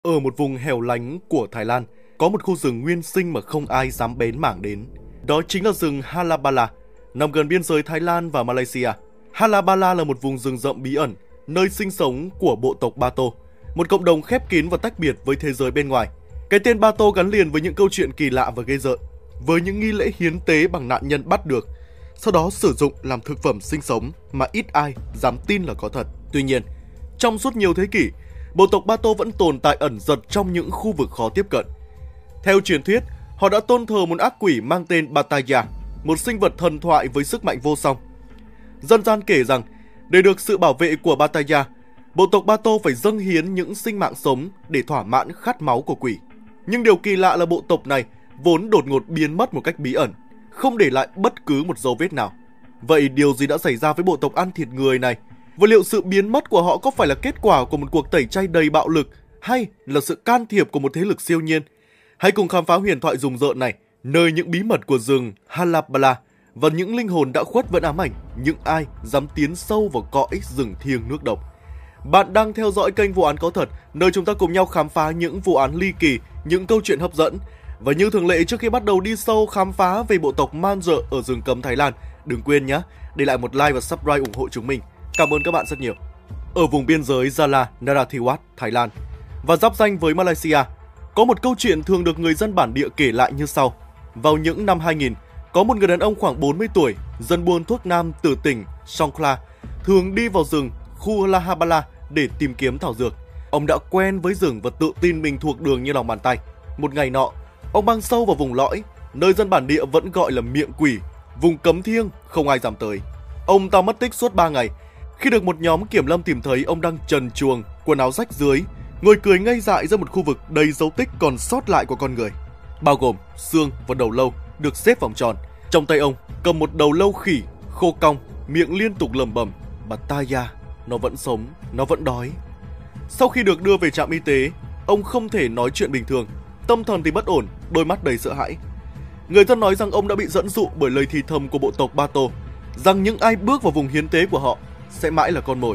Ở một vùng hẻo lánh của Thái Lan, có một khu rừng nguyên sinh mà không ai dám bén mảng đến. Đó chính là rừng Halabala, nằm gần biên giới Thái Lan và Malaysia. Halabala là một vùng rừng rậm bí ẩn, nơi sinh sống của bộ tộc Ba Tô, một cộng đồng khép kín và tách biệt với thế giới bên ngoài. Cái tên Ba Tô gắn liền với những câu chuyện kỳ lạ và ghê rợn, với những nghi lễ hiến tế bằng nạn nhân bắt được, sau đó sử dụng làm thực phẩm sinh sống mà ít ai dám tin là có thật. Tuy nhiên, trong suốt nhiều thế kỷ, bộ tộc Ba Tô vẫn tồn tại ẩn dật trong những khu vực khó tiếp cận. Theo truyền thuyết, họ đã tôn thờ một ác quỷ mang tên Bataya, một sinh vật thần thoại với sức mạnh vô song. Dân gian kể rằng, để được sự bảo vệ của Bataya, bộ tộc Ba Tô phải dâng hiến những sinh mạng sống để thỏa mãn khát máu của quỷ. Nhưng điều kỳ lạ là bộ tộc này vốn đột ngột biến mất một cách bí ẩn, không để lại bất cứ một dấu vết nào. Vậy điều gì đã xảy ra với bộ tộc ăn thịt người này? Và liệu sự biến mất của họ có phải là kết quả của một cuộc tẩy chay đầy bạo lực hay là sự can thiệp của một thế lực siêu nhiên? Hãy cùng khám phá huyền thoại rùng rợn này, nơi những bí mật của rừng Halabala và những linh hồn đã khuất vẫn ám ảnh những ai dám tiến sâu vào cõi rừng thiêng nước độc. Bạn đang theo dõi kênh Vụ án có thật, nơi chúng ta cùng nhau khám phá những vụ án ly kỳ, những câu chuyện hấp dẫn. Và như thường lệ, trước khi bắt đầu đi sâu khám phá về bộ tộc man dợ ở rừng cấm Thái Lan, đừng quên nhé, để lại một like và subscribe ủng hộ chúng mình. Cảm ơn các bạn rất nhiều. Ở vùng biên giới Jala, Narathiwat, Thái Lan và giáp ranh với Malaysia, có một câu chuyện thường được người dân bản địa kể lại như sau. Vào những năm 2000, có một người đàn ông khoảng 40 tuổi, dân buôn thuốc nam từ tỉnh Songkhla, thường đi vào rừng khu Lahabala để tìm kiếm thảo dược. Ông đã quen với rừng và tự tin mình thuộc đường như lòng bàn tay. Một ngày nọ, ông băng sâu vào vùng lõi, nơi dân bản địa vẫn gọi là miệng quỷ, vùng cấm thiêng không ai dám tới. Ông ta mất tích suốt 3 ngày. Khi được một nhóm kiểm lâm tìm thấy, ông đang trần truồng, quần áo rách rưới, ngồi cười ngây dại ra một khu vực đầy dấu tích còn sót lại của con người, bao gồm xương và đầu lâu được xếp vòng tròn. Trong tay ông cầm một đầu lâu khỉ khô cong, miệng liên tục lẩm bẩm: Bataya, nó vẫn sống, nó vẫn đói. Sau khi được đưa về trạm y tế, ông không thể nói chuyện bình thường, tâm thần thì bất ổn, đôi mắt đầy sợ hãi. Người thân nói rằng ông đã bị dẫn dụ bởi lời thì thầm của bộ tộc Ba Tô, rằng những ai bước vào vùng hiến tế của họ sẽ mãi là con mồi.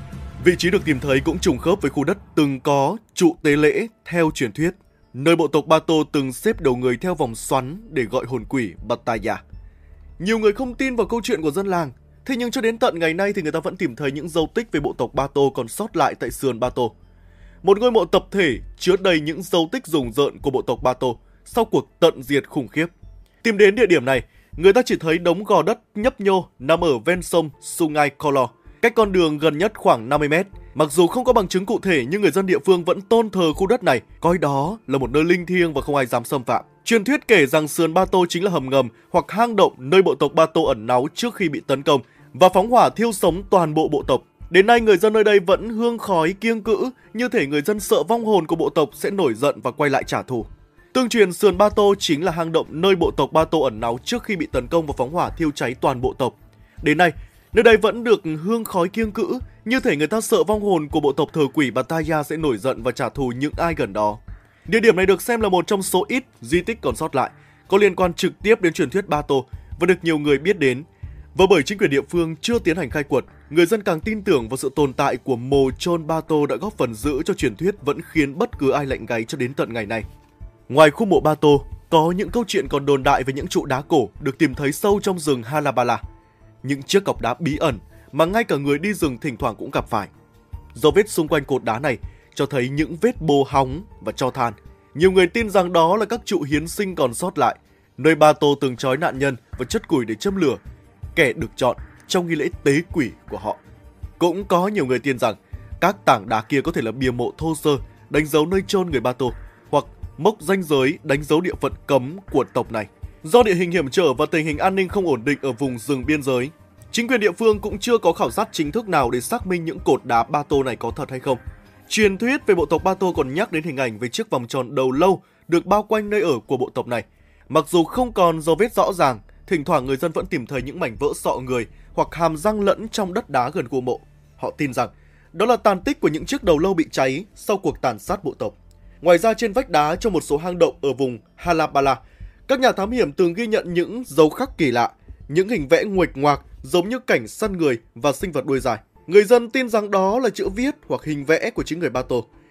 Vị trí được tìm thấy cũng trùng khớp với khu đất từng có trụ tế lễ theo truyền thuyết, nơi bộ tộc Ba Tô từng xếp đầu người theo vòng xoắn để gọi hồn quỷ Bataya. Nhiều người không tin vào câu chuyện của dân làng, thế nhưng cho đến tận ngày nay thì người ta vẫn tìm thấy những dấu tích về bộ tộc Ba Tô còn sót lại tại sườn Ba Tô. Một ngôi mộ tập thể chứa đầy những dấu tích rùng rợn của bộ tộc Ba Tô sau cuộc tận diệt khủng khiếp. Tìm đến địa điểm này, người ta chỉ thấy đống gò đất nhấp nhô nằm ở ven sông Sungai Kolor, cách con đường gần nhất khoảng 50 mét. Mặc dù không có bằng chứng cụ thể nhưng người dân địa phương vẫn tôn thờ khu đất này, coi đó là một nơi linh thiêng và không ai dám xâm phạm. Truyền thuyết kể rằng sườn Ba Tô chính là hầm ngầm hoặc hang động nơi bộ tộc Ba Tô ẩn náu trước khi bị tấn công và phóng hỏa thiêu sống toàn bộ bộ tộc. Đến nay người dân nơi đây vẫn hương khói kiêng cữ, như thể người dân sợ vong hồn của bộ tộc sẽ nổi giận và quay lại trả thù. Tương truyền sườn Ba Tô chính là hang động nơi bộ tộc Ba Tô ẩn náu trước khi bị tấn công và phóng hỏa thiêu cháy toàn bộ tộc. Đến nay, nơi đây vẫn được hương khói kiêng cữ, như thể người ta sợ vong hồn của bộ tộc thờ quỷ Bataya sẽ nổi giận và trả thù những ai gần đó. Địa điểm này được xem là một trong số ít di tích còn sót lại, có liên quan trực tiếp đến truyền thuyết Ba Tô và được nhiều người biết đến. Và bởi chính quyền địa phương chưa tiến hành khai quật, người dân càng tin tưởng vào sự tồn tại của mồ chôn Ba Tô đã góp phần giữ cho truyền thuyết vẫn khiến bất cứ ai lạnh gáy cho đến tận ngày nay. Ngoài khu mộ Ba Tô, có những câu chuyện còn đồn đại về những trụ đá cổ được tìm thấy sâu trong rừng Halabala. Những chiếc cọc đá bí ẩn mà ngay cả người đi rừng thỉnh thoảng cũng gặp phải. Dấu vết xung quanh cột đá này cho thấy những vết bô hóng và tro than. Nhiều người tin rằng đó là các trụ hiến sinh còn sót lại, nơi Ba Tô từng trói nạn nhân và chất củi để châm lửa, kẻ được chọn trong nghi lễ tế quỷ của họ. Cũng có nhiều người tin rằng các tảng đá kia có thể là bia mộ thô sơ đánh dấu nơi chôn người Ba Tô, hoặc mốc ranh giới đánh dấu địa phận cấm của tộc này. Do địa hình hiểm trở và tình hình an ninh không ổn định ở vùng rừng biên giới, chính quyền địa phương cũng chưa có khảo sát chính thức nào để xác minh những cột đá Ba Tô này có thật hay không. Truyền thuyết về bộ tộc Ba Tô còn nhắc đến hình ảnh về chiếc vòng tròn đầu lâu được bao quanh nơi ở của bộ tộc này. Mặc dù không còn dấu vết rõ ràng, thỉnh thoảng người dân vẫn tìm thấy những mảnh vỡ sọ người hoặc hàm răng lẫn trong đất đá gần khu mộ. Họ tin rằng đó là tàn tích của những chiếc đầu lâu bị cháy sau cuộc tàn sát bộ tộc. Ngoài ra, trên vách đá trong một số hang động ở vùng Halabala, các nhà thám hiểm từng ghi nhận những dấu khắc kỳ lạ, những hình vẽ nguệch ngoạc giống như cảnh săn người và sinh vật đuôi dài. Người dân tin rằng đó là chữ viết hoặc hình vẽ của chính người Ba Tô.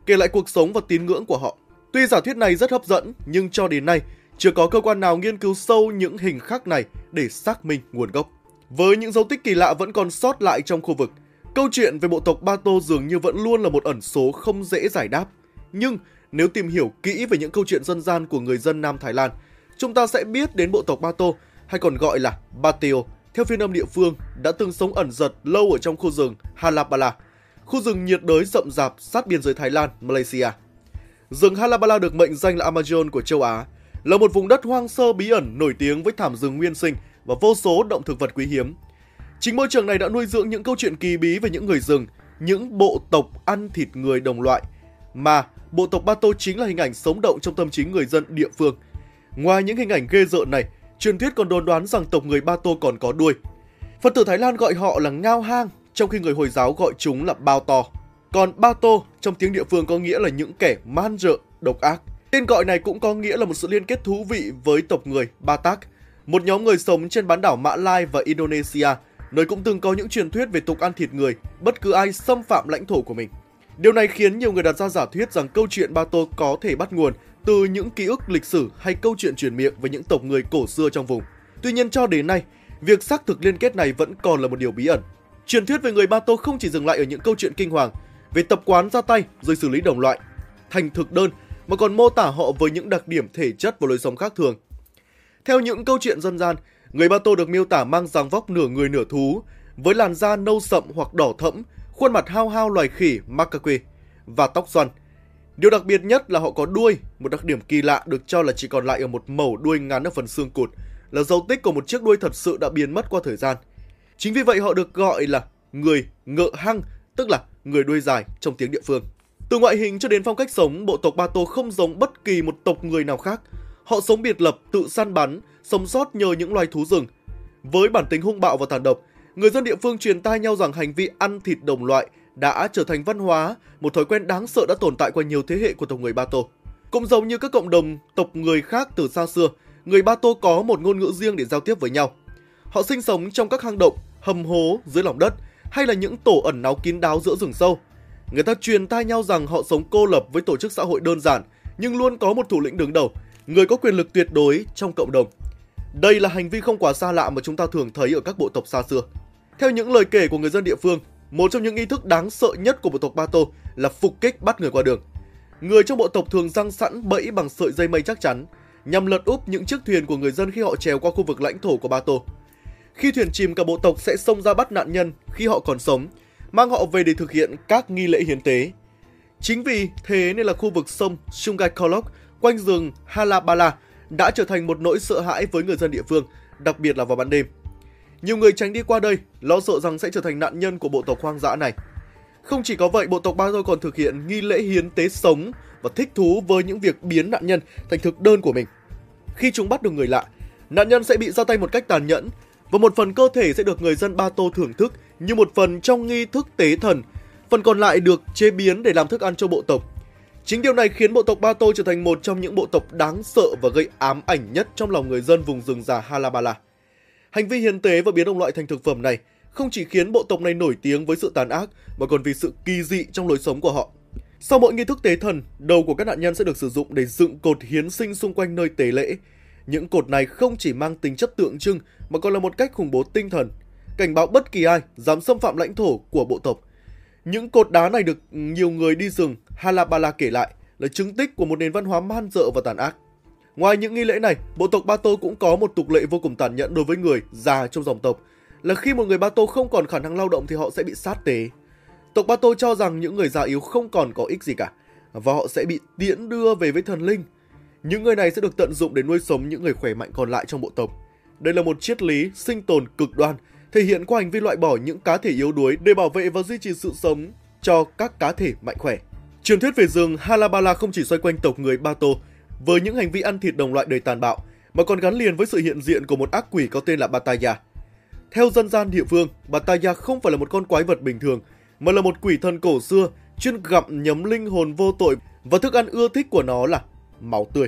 kể lại cuộc sống và tín ngưỡng của họ. Tuy giả thuyết này rất hấp dẫn, nhưng cho đến nay, chưa có cơ quan nào nghiên cứu sâu những hình khắc này để xác minh nguồn gốc. Với những dấu tích kỳ lạ vẫn còn sót lại trong khu vực, câu chuyện về bộ tộc Ba Tô dường như vẫn luôn là một ẩn số không dễ giải đáp. Nhưng nếu tìm hiểu kỹ về những câu chuyện dân gian của người dân Nam Thái Lan, chúng ta sẽ biết đến bộ tộc Ba Tô, hay còn gọi là Bateo, theo phiên âm địa phương, đã từng sống ẩn dật lâu ở trong khu rừng Halabala, khu rừng nhiệt đới rậm rạp sát biên giới Thái Lan, Malaysia. Rừng Halabala được mệnh danh là Amazon của châu Á, là một vùng đất hoang sơ bí ẩn nổi tiếng với thảm rừng nguyên sinh và vô số động thực vật quý hiếm. Chính môi trường này đã nuôi dưỡng những câu chuyện kỳ bí về những người rừng, những bộ tộc ăn thịt người đồng loại, mà bộ tộc Ba Tô chính là hình ảnh sống động trong tâm trí người dân địa phương. Ngoài những hình ảnh ghê rợn này, truyền thuyết còn đồn đoán rằng tộc người Ba Tô còn có đuôi. Phật tử Thái Lan gọi họ là Ngao Hang, trong khi người Hồi giáo gọi chúng là Bao To. Còn Ba Tô trong tiếng địa phương có nghĩa là những kẻ man rợ, độc ác. Tên gọi này cũng có nghĩa là một sự liên kết thú vị với tộc người Batak, một nhóm người sống trên bán đảo Mã Lai và Indonesia, nơi cũng từng có những truyền thuyết về tục ăn thịt người bất cứ ai xâm phạm lãnh thổ của mình. Điều này khiến nhiều người đặt ra giả thuyết rằng câu chuyện Ba Tô có thể bắt nguồn từ những ký ức lịch sử hay câu chuyện truyền miệng về những tộc người cổ xưa trong vùng. Tuy nhiên cho đến nay, việc xác thực liên kết này vẫn còn là một điều bí ẩn. Truyền thuyết về người Ba Tô không chỉ dừng lại ở những câu chuyện kinh hoàng về tập quán ra tay rồi xử lý đồng loại thành thực đơn, mà còn mô tả họ với những đặc điểm thể chất và lối sống khác thường. Theo những câu chuyện dân gian, người Ba Tô được miêu tả mang dáng vóc nửa người nửa thú, với làn da nâu sậm hoặc đỏ thẫm, khuôn mặt hao hao loài khỉ macaque và tóc xoăn. Điều đặc biệt nhất là họ có đuôi, một đặc điểm kỳ lạ được cho là chỉ còn lại ở một mẩu đuôi ngắn ở phần xương cụt, là dấu tích của một chiếc đuôi thật sự đã biến mất qua thời gian. Chính vì vậy họ được gọi là người ngợ hăng, tức là người đuôi dài trong tiếng địa phương. Từ ngoại hình cho đến phong cách sống, bộ tộc Ba Tô không giống bất kỳ một tộc người nào khác. Họ sống biệt lập, tự săn bắn, sống sót nhờ những loài thú rừng. Với bản tính hung bạo và tàn độc, người dân địa phương truyền tai nhau rằng hành vi ăn thịt đồng loại đã trở thành văn hóa, một thói quen đáng sợ đã tồn tại qua nhiều thế hệ của tộc người Ba Tô. Cũng giống như các cộng đồng tộc người khác từ xa xưa, người Ba Tô có một ngôn ngữ riêng để giao tiếp với nhau. Họ sinh sống trong các hang động, hầm hố dưới lòng đất hay là những tổ ẩn náu kín đáo giữa rừng sâu. Người ta truyền tai nhau rằng họ sống cô lập với tổ chức xã hội đơn giản, nhưng luôn có một thủ lĩnh đứng đầu, người có quyền lực tuyệt đối trong cộng đồng. Đây là hành vi không quá xa lạ mà chúng ta thường thấy ở các bộ tộc xa xưa. Theo những lời kể của người dân địa phương, một trong những nghi thức đáng sợ nhất của bộ tộc Ba Tô là phục kích bắt người qua đường. Người trong bộ tộc thường giăng sẵn bẫy bằng sợi dây mây chắc chắn, nhằm lật úp những chiếc thuyền của người dân khi họ trèo qua khu vực lãnh thổ của Ba Tô. Khi thuyền chìm, cả bộ tộc sẽ xông ra bắt nạn nhân khi họ còn sống, mang họ về để thực hiện các nghi lễ hiến tế. Chính vì thế nên là khu vực sông Sungai Kolok quanh rừng Halabala đã trở thành một nỗi sợ hãi với người dân địa phương, đặc biệt là vào ban đêm. Nhiều người tránh đi qua đây, lo sợ rằng sẽ trở thành nạn nhân của bộ tộc hoang dã này. Không chỉ có vậy, bộ tộc Ba Tô còn thực hiện nghi lễ hiến tế sống và thích thú với những việc biến nạn nhân thành thực đơn của mình. Khi chúng bắt được người lạ, nạn nhân sẽ bị ra tay một cách tàn nhẫn, và một phần cơ thể sẽ được người dân Ba Tô thưởng thức như một phần trong nghi thức tế thần, phần còn lại được chế biến để làm thức ăn cho bộ tộc. Chính điều này khiến bộ tộc Ba Tô trở thành một trong những bộ tộc đáng sợ và gây ám ảnh nhất trong lòng người dân vùng rừng già Halabala. Hành vi hiến tế và biến đồng loại thành thực phẩm này không chỉ khiến bộ tộc này nổi tiếng với sự tàn ác, mà còn vì sự kỳ dị trong lối sống của họ. Sau mỗi nghi thức tế thần, đầu của các nạn nhân sẽ được sử dụng để dựng cột hiến sinh xung quanh nơi tế lễ. Những cột này không chỉ mang tính chất tượng trưng mà còn là một cách khủng bố tinh thần, cảnh báo bất kỳ ai dám xâm phạm lãnh thổ của bộ tộc. Những cột đá này được nhiều người đi rừng Halabala kể lại là chứng tích của một nền văn hóa man dợ và tàn ác. Ngoài những nghi lễ này, bộ tộc Ba Tô cũng có một tục lệ vô cùng tàn nhẫn đối với người già trong dòng tộc, là khi một người Ba Tô không còn khả năng lao động thì họ sẽ bị sát tế. Tộc Ba Tô cho rằng những người già yếu không còn có ích gì cả, và họ sẽ bị tiễn đưa về với thần linh. Những người này sẽ được tận dụng để nuôi sống những người khỏe mạnh còn lại trong bộ tộc. Đây là một triết lý sinh tồn cực đoan, thể hiện qua hành vi loại bỏ những cá thể yếu đuối để bảo vệ và duy trì sự sống cho các cá thể mạnh khỏe. Truyền thuyết về rừng Halabala không chỉ xoay quanh tộc người Ba Tô với những hành vi ăn thịt đồng loại đầy tàn bạo, mà còn gắn liền với sự hiện diện của một ác quỷ có tên là Bataya. Theo dân gian địa phương, Bataya không phải là một con quái vật bình thường, mà là một quỷ thần cổ xưa chuyên gặm nhấm linh hồn vô tội, và thức ăn ưa thích của nó là máu tươi.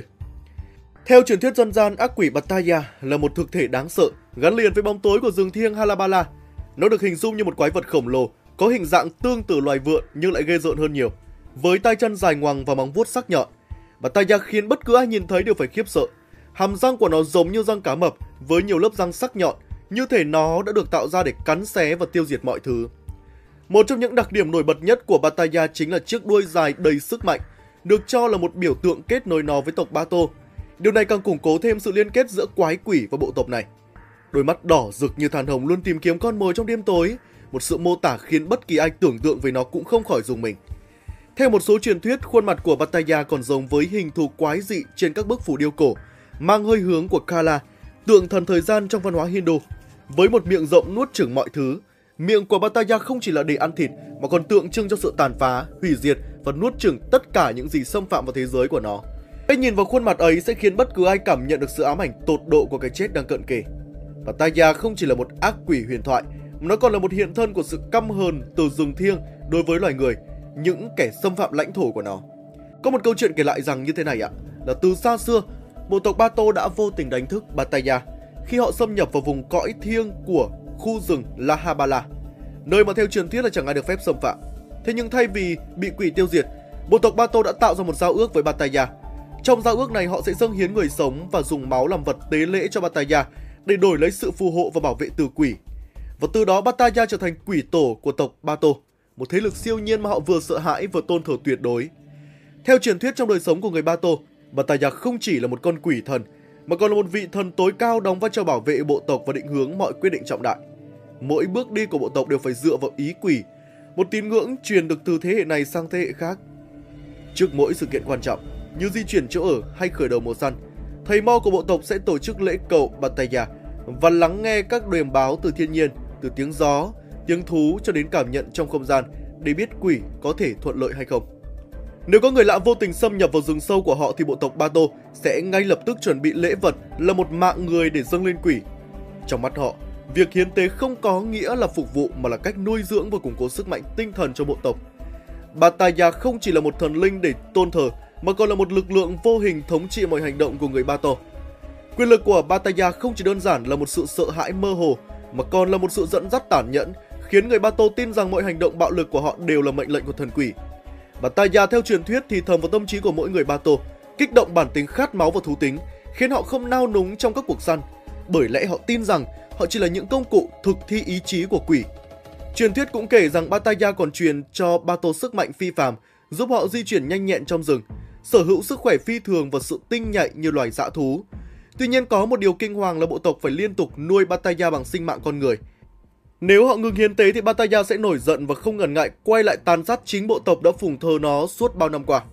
Theo truyền thuyết dân gian, ác quỷ Bataya là một thực thể đáng sợ gắn liền với bóng tối của rừng thiêng Halabala. Nó được hình dung như một quái vật khổng lồ có hình dạng tương tự loài vượn nhưng lại ghê rợn hơn nhiều. với tay chân dài ngoằng và móng vuốt sắc nhọn. Bataaya khiến bất cứ ai nhìn thấy đều phải khiếp sợ. Hàm răng của nó giống như răng cá mập với nhiều lớp răng sắc nhọn, như thể nó đã được tạo ra để cắn xé và tiêu diệt mọi thứ. Một trong những đặc điểm nổi bật nhất của Bataaya chính là chiếc đuôi dài đầy sức mạnh, được cho là một biểu tượng kết nối nó với tộc Bato. Điều này càng củng cố thêm sự liên kết giữa quái quỷ và bộ tộc này. Đôi mắt đỏ rực như than hồng luôn tìm kiếm con mồi trong đêm tối, một sự mô tả khiến bất kỳ ai tưởng tượng về nó cũng không khỏi rùng mình. Theo một số truyền thuyết, khuôn mặt của Bataaya còn giống với hình thù quái dị trên các bức phù điêu cổ, mang hơi hướng của Kala, tượng thần thời gian trong văn hóa Hindu. Với một miệng rộng nuốt chửng mọi thứ, miệng của Bataaya không chỉ là để ăn thịt mà còn tượng trưng cho sự tàn phá, hủy diệt và nuốt chửng tất cả những gì xâm phạm vào thế giới của nó. Cách nhìn vào khuôn mặt ấy sẽ khiến bất cứ ai cảm nhận được sự ám ảnh tột độ của cái chết đang cận kề. Bataaya không chỉ là một ác quỷ huyền thoại, mà nó còn là một hiện thân của sự căm hờn từ rừng thiêng đối với loài người, những kẻ xâm phạm lãnh thổ của nó. Có một câu chuyện kể lại rằng như thế này ạ, là từ xa xưa, bộ tộc Bato đã vô tình đánh thức Bataaya khi họ xâm nhập vào vùng cõi thiêng của khu rừng Lahabala, nơi mà theo truyền thuyết là chẳng ai được phép xâm phạm. Thế nhưng thay vì bị quỷ tiêu diệt, bộ tộc Bato đã tạo ra một giao ước với Bataaya. Trong giao ước này họ sẽ dâng hiến người sống và dùng máu làm vật tế lễ cho Bataaya để đổi lấy sự phù hộ và bảo vệ từ quỷ. Và từ đó Bataaya trở thành quỷ tổ của tộc Bato, một thế lực siêu nhiên mà họ vừa sợ hãi vừa tôn thờ tuyệt đối. Theo truyền thuyết trong đời sống của người Bato, Bataaya không chỉ là một con quỷ thần, mà còn là một vị thần tối cao đóng vai trò bảo vệ bộ tộc và định hướng mọi quyết định trọng đại. Mỗi bước đi của bộ tộc đều phải dựa vào ý quỷ, một tín ngưỡng truyền được từ thế hệ này sang thế hệ khác. Trước mỗi sự kiện quan trọng, như di chuyển chỗ ở hay khởi đầu mùa săn, thầy mo của bộ tộc sẽ tổ chức lễ cầu Bataaya và lắng nghe các đềm báo từ thiên nhiên, từ tiếng gió, tiếng thú cho đến cảm nhận trong không gian để biết quỷ có thể thuận lợi hay không. Nếu có người lạ vô tình xâm nhập vào rừng sâu của họ thì bộ tộc Bato sẽ ngay lập tức chuẩn bị lễ vật là một mạng người để dâng lên quỷ. Trong mắt họ, việc hiến tế không có nghĩa là phục vụ mà là cách nuôi dưỡng và củng cố sức mạnh tinh thần cho bộ tộc. Bataaya không chỉ là một thần linh để tôn thờ mà còn là một lực lượng vô hình thống trị mọi hành động của người Bato. Quyền lực của Bataaya không chỉ đơn giản là một sự sợ hãi mơ hồ mà còn là một sự dẫn dắt tàn nhẫn, khiến người Bato tin rằng mọi hành động bạo lực của họ đều là mệnh lệnh của thần quỷ. Bataaya theo truyền thuyết thì thầm vào tâm trí của mỗi người Bato, kích động bản tính khát máu và thú tính, khiến họ không nao núng trong các cuộc săn, bởi lẽ họ tin rằng họ chỉ là những công cụ thực thi ý chí của quỷ. Truyền thuyết cũng kể rằng Bataaya còn truyền cho Bato sức mạnh phi phàm, giúp họ di chuyển nhanh nhẹn trong rừng, sở hữu sức khỏe phi thường và sự tinh nhạy như loài dã thú. Tuy nhiên có một điều kinh hoàng là bộ tộc phải liên tục nuôi Bataaya bằng sinh mạng con người. Nếu họ ngừng hiến tế thì Bataaya sẽ nổi giận và không ngần ngại quay lại tàn sát chính bộ tộc đã phụng thờ nó suốt bao năm qua.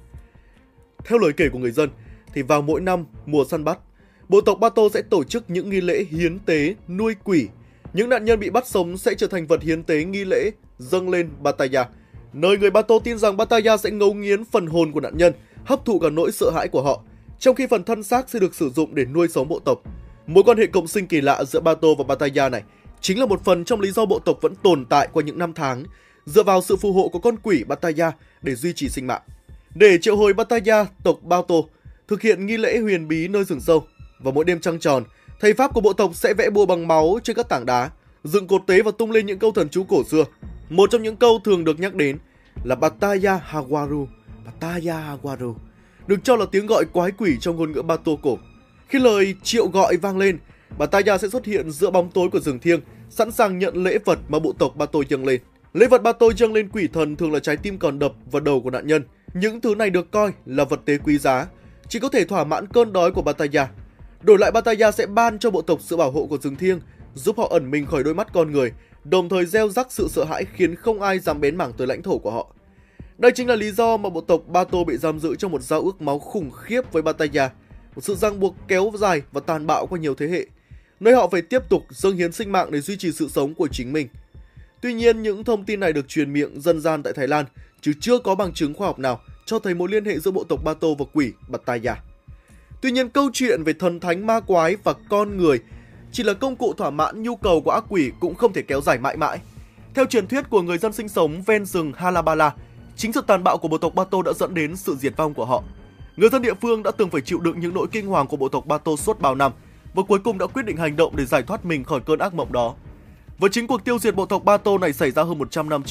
Theo lời kể của người dân thì vào mỗi năm mùa săn bắt, bộ tộc Bato sẽ tổ chức những nghi lễ hiến tế nuôi quỷ. Những nạn nhân bị bắt sống sẽ trở thành vật hiến tế nghi lễ dâng lên Bataaya, nơi người Bato tin rằng Bataaya sẽ ngấu nghiến phần hồn của nạn nhân, hấp thụ cả nỗi sợ hãi của họ, trong khi phần thân xác sẽ được sử dụng để nuôi sống bộ tộc. Mối quan hệ cộng sinh kỳ lạ giữa Bato và Bataaya này chính là một phần trong lý do bộ tộc vẫn tồn tại qua những năm tháng, dựa vào sự phù hộ của con quỷ Bataaya để duy trì sinh mạng. Để triệu hồi Bataaya, tộc Bato thực hiện nghi lễ huyền bí nơi rừng sâu. Vào mỗi đêm trăng tròn, thầy pháp của bộ tộc sẽ vẽ bùa bằng máu trên các tảng đá, dựng cột tế và tung lên những câu thần chú cổ xưa. Một trong những câu thường được nhắc đến là Bataaya Hawaru, Bataaya Hawaru, được cho là tiếng gọi quái quỷ trong ngôn ngữ Bato cổ. Khi lời triệu gọi vang lên, Bataaya sẽ xuất hiện giữa bóng tối của rừng thiêng, sẵn sàng nhận lễ vật mà bộ tộc Bato dâng lên. Lễ vật Bato dâng lên quỷ thần thường là trái tim còn đập và đầu của nạn nhân. Những thứ này được coi là vật tế quý giá, chỉ có thể thỏa mãn cơn đói của Bataaya. Đổi lại, Bataaya sẽ ban cho bộ tộc sự bảo hộ của rừng thiêng, giúp họ ẩn mình khỏi đôi mắt con người, đồng thời gieo rắc sự sợ hãi khiến không ai dám bén mảng tới lãnh thổ của họ. Đây chính là lý do mà bộ tộc Bato bị giam giữ trong một giao ước máu khủng khiếp với Bataaya, một sự ràng buộc kéo dài và tàn bạo qua nhiều thế hệ, nơi họ phải tiếp tục dâng hiến sinh mạng để duy trì sự sống của chính mình. Tuy nhiên, những thông tin này được truyền miệng dân gian tại Thái Lan, chứ chưa có bằng chứng khoa học nào cho thấy mối liên hệ giữa bộ tộc Bato và quỷ Bataaya. Tuy nhiên, câu chuyện về thần thánh ma quái và con người chỉ là công cụ thỏa mãn nhu cầu của ác quỷ cũng không thể kéo dài mãi mãi. Theo truyền thuyết của người dân sinh sống ven rừng Halabala, chính sự tàn bạo của bộ tộc Bato đã dẫn đến sự diệt vong của họ. Người dân địa phương đã từng phải chịu đựng những nỗi kinh hoàng của bộ tộc Bato suốt bao năm và cuối cùng đã quyết định hành động để giải thoát mình khỏi cơn ác mộng đó. Và chính cuộc tiêu diệt bộ tộc Bato này xảy ra hơn 100 năm trước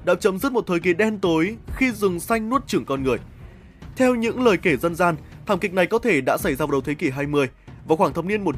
đã chấm dứt một thời kỳ đen tối khi rừng xanh nuốt chửng con người. Theo những lời kể dân gian, thảm kịch này có thể đã xảy ra vào đầu thế kỷ 20, vào khoảng thập niên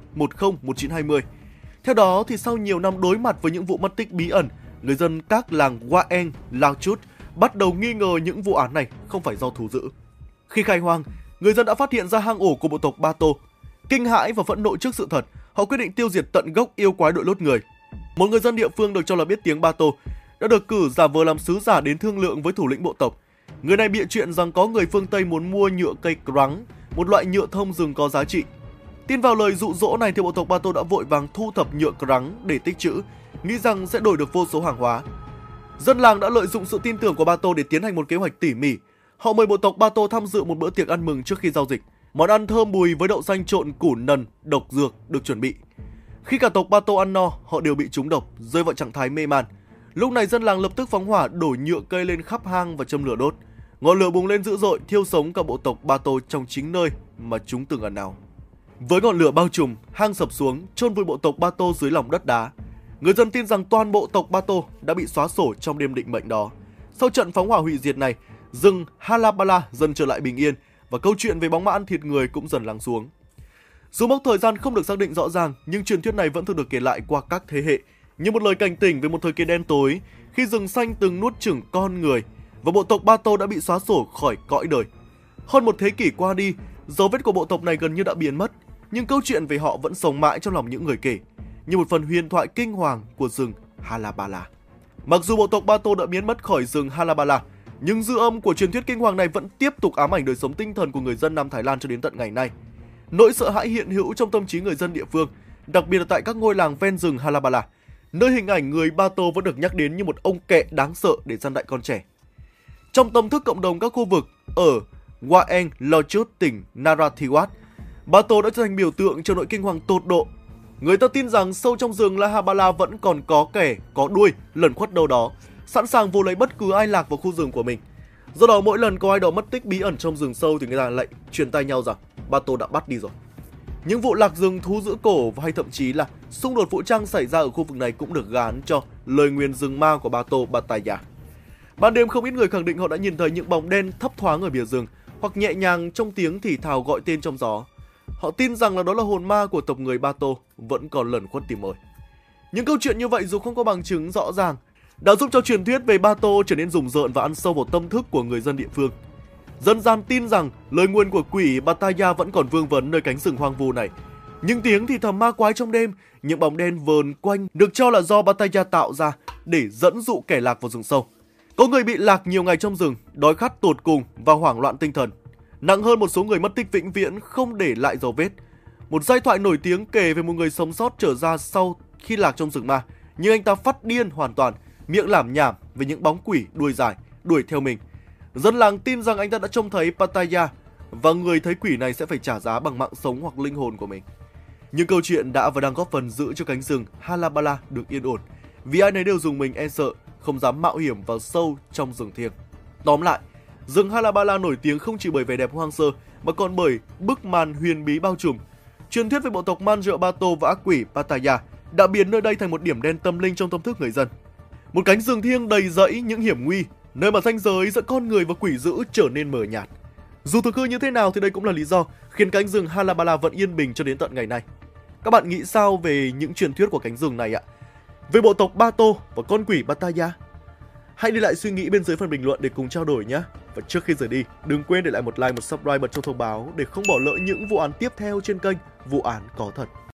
1910-1920. Theo đó, thì sau nhiều năm đối mặt với những vụ mất tích bí ẩn, người dân các làng Waeng, Lao Chut bắt đầu nghi ngờ những vụ án này không phải do thú dữ. Khi khai hoang, người dân đã phát hiện ra hang ổ của bộ tộc Ba Tô. Kinh hãi và phẫn nộ trước sự thật, họ quyết định tiêu diệt tận gốc yêu quái đội lốt người. Một người dân địa phương được cho là biết tiếng Ba Tô đã được cử giả vờ làm sứ giả đến thương lượng với thủ lĩnh bộ tộc. Người này bịa chuyện rằng có người phương Tây muốn mua nhựa cây krang, một loại nhựa thông rừng có giá trị. Tin vào lời dụ dỗ này thì bộ tộc Ba Tô đã vội vàng thu thập nhựa krang để tích trữ, nghĩ rằng sẽ đổi được vô số hàng hóa. Dân làng đã lợi dụng sự tin tưởng của Ba Tô để tiến hành một kế hoạch tỉ mỉ. Họ mời bộ tộc Ba Tô tham dự một bữa tiệc ăn mừng trước khi giao dịch. Món ăn thơm bùi với đậu xanh trộn củ nần, độc dược được chuẩn bị. Khi cả tộc Ba Tô ăn no, họ đều bị trúng độc, rơi vào trạng thái mê man. Lúc này dân làng lập tức phóng hỏa đổ nhựa cây lên khắp hang và châm lửa đốt. Ngọn lửa bùng lên dữ dội, thiêu sống cả bộ tộc Ba Tô trong chính nơi mà chúng từng ẩn náu. Với ngọn lửa bao trùm, hang sập xuống, chôn vùi bộ tộc Ba Tô dưới lòng đất đá. Người dân tin rằng toàn bộ tộc Ba Tô đã bị xóa sổ trong đêm định mệnh đó. Sau trận phóng hỏa hủy diệt này, rừng Halabala dần trở lại bình yên và câu chuyện về bóng ma ăn thịt người cũng dần lắng xuống. Dù mốc thời gian không được xác định rõ ràng, nhưng truyền thuyết này vẫn thường được kể lại qua các thế hệ, như một lời cảnh tỉnh về một thời kỳ đen tối khi rừng xanh từng nuốt chửng con người và bộ tộc Ba Tô đã bị xóa sổ khỏi cõi đời. Hơn một thế kỷ qua đi, dấu vết của bộ tộc này gần như đã biến mất, nhưng câu chuyện về họ vẫn sống mãi trong lòng những người kể, như một phần huyền thoại kinh hoàng của rừng Halabala. Mặc dù bộ tộc Ba Tô đã biến mất khỏi rừng Halabala, nhưng dư âm của truyền thuyết kinh hoàng này vẫn tiếp tục ám ảnh đời sống tinh thần của người dân Nam Thái Lan cho đến tận ngày nay. Nỗi sợ hãi hiện hữu trong tâm trí người dân địa phương, đặc biệt là tại các ngôi làng ven rừng Halabala, nơi hình ảnh người Ba Tô vẫn được nhắc đến như một ông kẹ đáng sợ để gian dạy con trẻ. Trong tâm thức cộng đồng các khu vực ở Waeng Lochut, tỉnh Narathiwat, Ba Tô đã trở thành biểu tượng cho nỗi kinh hoàng tột độ. Người ta tin rằng sâu trong rừng Halabala vẫn còn có kẻ có đuôi lẩn khuất đâu đó, sẵn sàng vô lấy bất cứ ai lạc vào khu rừng của mình. Do đó mỗi lần có ai đó mất tích bí ẩn trong rừng sâu thì người ta lại truyền tai nhau rằng Ba Tô đã bắt đi rồi. Những vụ lạc rừng, thú giữ cổ hay thậm chí là xung đột vũ trang xảy ra ở khu vực này cũng được gán cho lời nguyền rừng ma của Ba Tô Pattaya. Ban đêm không ít người khẳng định họ đã nhìn thấy những bóng đen thấp thoáng ở bìa rừng hoặc nhẹ nhàng trong tiếng thì thào gọi tên trong gió. Họ tin rằng là đó là hồn ma của tộc người Ba Tô vẫn còn lẩn khuất tìm mồi. Những câu chuyện như vậy dù không có bằng chứng rõ ràng đã giúp cho truyền thuyết về Ba Tô trở nên rùng rợn và ăn sâu vào tâm thức của người dân địa phương. Dân gian tin rằng lời nguyền của quỷ Pattaya vẫn còn vương vấn nơi cánh rừng hoang vu này. Những tiếng thì thầm ma quái trong đêm, những bóng đen vờn quanh được cho là do Pattaya tạo ra để dẫn dụ kẻ lạc vào rừng sâu. Có người bị lạc nhiều ngày trong rừng, đói khát tột cùng và hoảng loạn tinh thần. Nặng hơn, một số người mất tích vĩnh viễn không để lại dấu vết. Một giai thoại nổi tiếng kể về một người sống sót trở ra sau khi lạc trong rừng ma, nhưng anh ta phát điên hoàn toàn, miệng lảm nhảm về những bóng quỷ đuôi dài đuổi theo mình. Dân làng tin rằng anh ta đã trông thấy Pattaya và người thấy quỷ này sẽ phải trả giá bằng mạng sống hoặc linh hồn của mình. Nhưng câu chuyện đã và đang góp phần giữ cho cánh rừng Halabala được yên ổn, vì ai nấy đều dùng mình e sợ, không dám mạo hiểm vào sâu trong rừng thiêng. Tóm lại, rừng Halabala nổi tiếng không chỉ bởi vẻ đẹp hoang sơ mà còn bởi bức màn huyền bí bao trùm. Truyền thuyết về bộ tộc man rợ Ba Tô và ác quỷ Pattaya đã biến nơi đây thành một điểm đen tâm linh trong tâm thức người dân. Một cánh rừng thiêng đầy rẫy những hiểm nguy, nơi mà ranh giới giữa con người và quỷ dữ trở nên mờ nhạt. Dù thực hư như thế nào thì đây cũng là lý do khiến cánh rừng Halabala vẫn yên bình cho đến tận ngày nay. Các bạn nghĩ sao về những truyền thuyết của cánh rừng này ạ? Về bộ tộc Ba Tô và con quỷ Pattaya? Hãy để lại suy nghĩ bên dưới phần bình luận để cùng trao đổi nhé. Và trước khi rời đi, đừng quên để lại một like, một subscribe, bật chuông thông báo để không bỏ lỡ những vụ án tiếp theo trên kênh Vụ án có thật.